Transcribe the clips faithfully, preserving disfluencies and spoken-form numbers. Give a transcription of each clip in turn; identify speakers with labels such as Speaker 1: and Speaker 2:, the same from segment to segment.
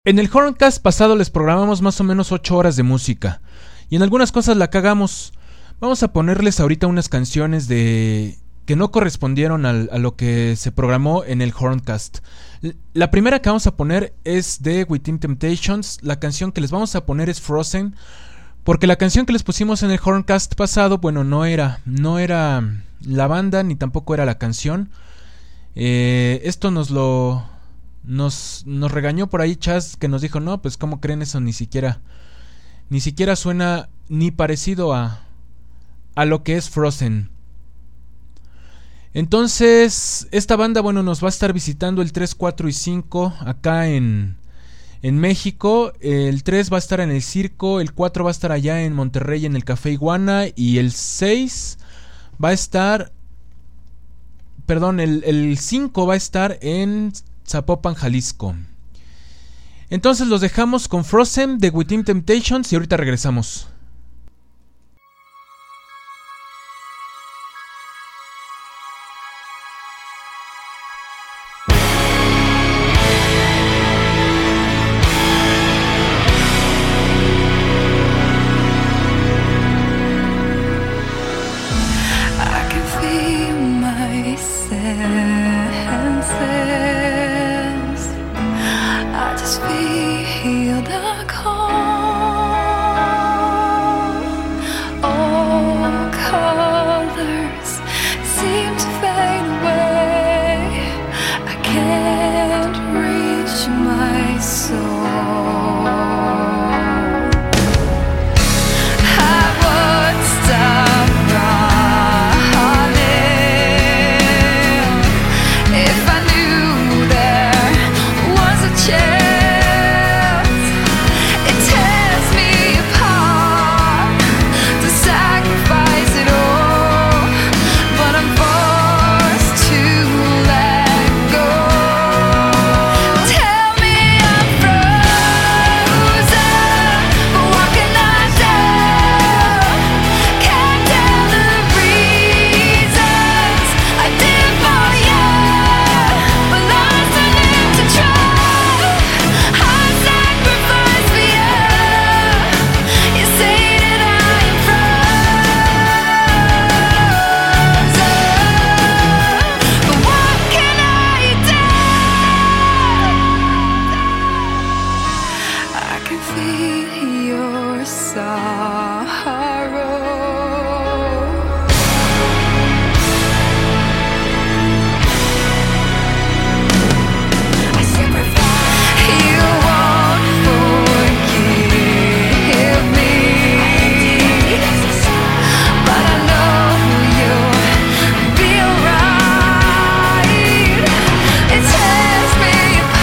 Speaker 1: En el Horncast pasado les programamos más o menos ocho horas de música y en algunas cosas la cagamos. Vamos a ponerles ahorita unas canciones de que no correspondieron al, a lo que se programó en el Horncast. La primera que vamos a poner es de Within Temptations. La canción que les vamos a poner es Frozen, porque la canción que les pusimos en el Horncast pasado, bueno, no era, no era la banda ni tampoco era la canción. Eh, esto nos lo... Nos, nos regañó por ahí Chaz, que nos dijo, no, pues cómo creen eso, ni siquiera Ni siquiera suena ni parecido a A lo que es Frozen. Entonces, esta banda, bueno, nos va a estar visitando el tres, cuatro y cinco acá en, en México. El tres va a estar en el Circo, el cuatro va a estar allá en Monterrey en el Café Iguana, y el seis va a estar, perdón, el, el cinco va a estar en Zapopan, Jalisco. Entonces los dejamos con Frozen de Within Temptations y ahorita regresamos.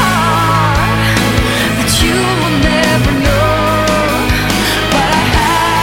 Speaker 2: But I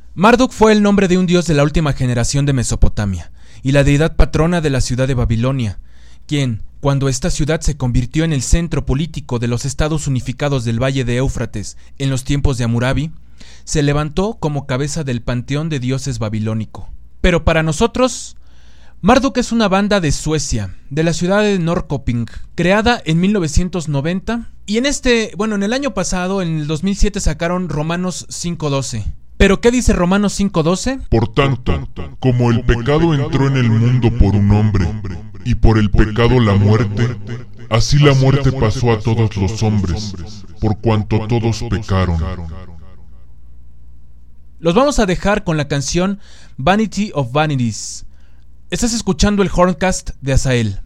Speaker 1: Marduk fue el nombre de un dios de la última generación de Mesopotamia y la deidad patrona de la ciudad de Babilonia, quien, cuando esta ciudad se convirtió en el centro político de los estados unificados del Valle de Éufrates en los tiempos de Hammurabi, se levantó como cabeza del panteón de dioses babilónico. Pero para nosotros, Marduk es una banda de Suecia, de la ciudad de Norrköping, creada en mil novecientos noventa, y en este, bueno, en el año pasado, en el dos mil siete, sacaron Romanos cinco doce. ¿Pero qué dice Romanos cinco doce?
Speaker 2: Por tanto, como el pecado entró en el mundo por un hombre, y por el pecado la muerte, así la muerte pasó a todos los hombres, por cuanto todos pecaron.
Speaker 1: Los vamos a dejar con la canción Vanity of Vanities. Estás escuchando el Horncast de Azael.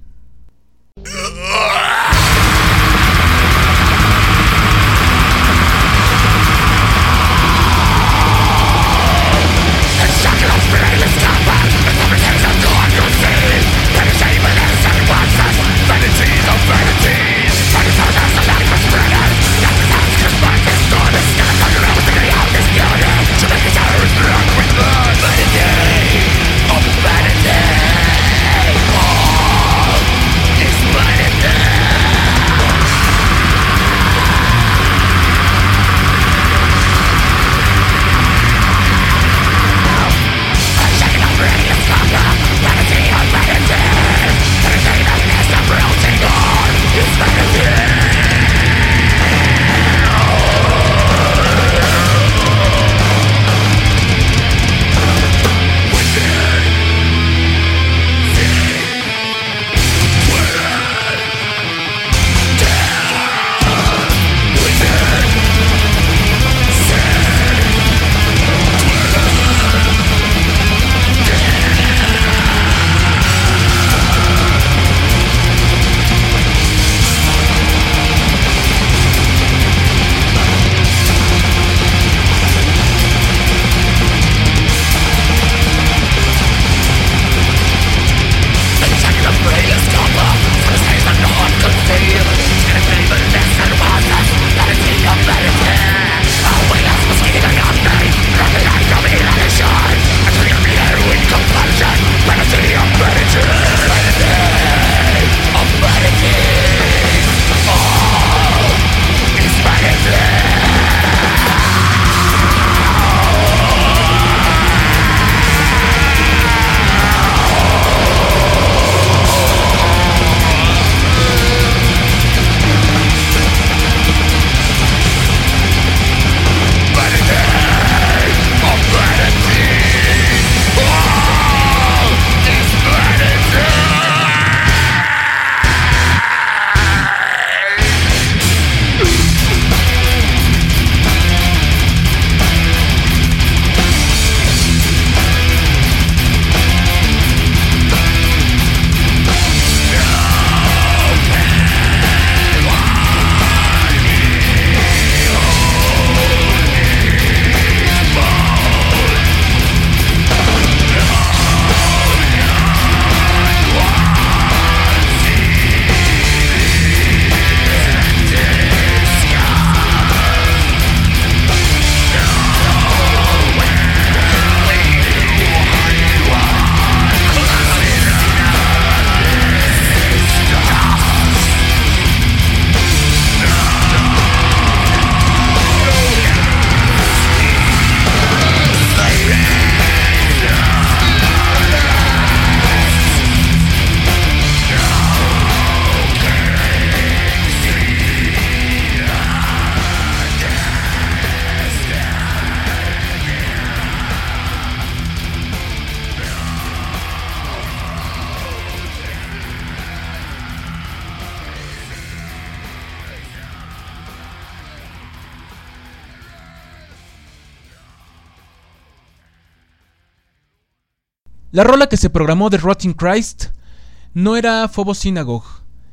Speaker 1: La rola que se programó de Rotting Christ no era Phobos Synagogue,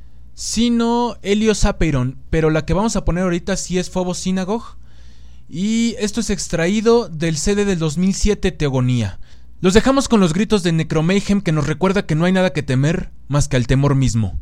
Speaker 1: sino Helios Apeiron, pero la que vamos a poner ahorita sí es Phobos Synagogue, y esto es extraído del C D del dos mil siete Teogonía. Los dejamos con los gritos de Necromayhem, que nos recuerda que no hay nada que temer más que al temor mismo.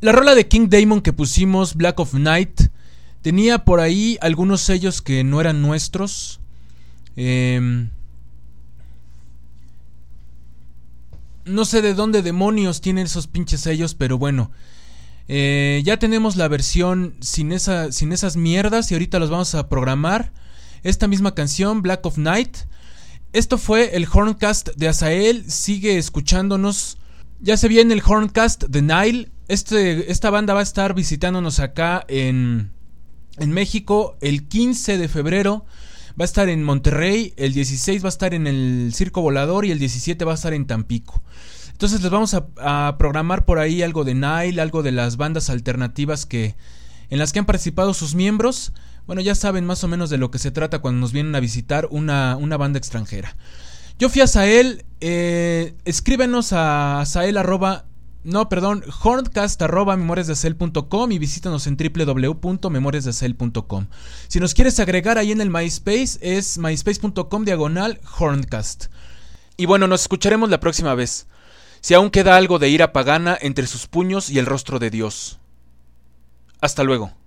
Speaker 1: La rola de King Diamond que pusimos, Black of Night, tenía por ahí algunos sellos que no eran nuestros. Eh, no sé de dónde demonios tienen esos pinches sellos, pero bueno. Eh, ya tenemos la versión sin, esa, sin esas mierdas y ahorita los vamos a programar. Esta misma canción, Black of Night. Esto fue el Horncast de Azael. Sigue escuchándonos. Ya se viene el Horncast de Nile. Este, esta banda va a estar visitándonos acá en, en México el quince de febrero. Va a estar en Monterrey. El dieciséis va a estar en el Circo Volador y el diecisiete va a estar en Tampico. Entonces les vamos a, a programar por ahí algo de Nile, algo de las bandas alternativas que en las que han participado sus miembros. Bueno, ya saben más o menos de lo que se trata cuando nos vienen a visitar una, una banda extranjera. Yo fui a Azael, eh, escríbenos a Azael arroba, no, perdón, horncast arroba memoriasdeazael punto com y visítanos en doble u doble u doble u punto memorias de azael punto com. Si nos quieres agregar ahí en el MySpace es myspace punto com diagonal horncast. Y bueno, nos escucharemos la próxima vez. Si aún queda algo de ira pagana entre sus puños y el rostro de Dios. Hasta luego.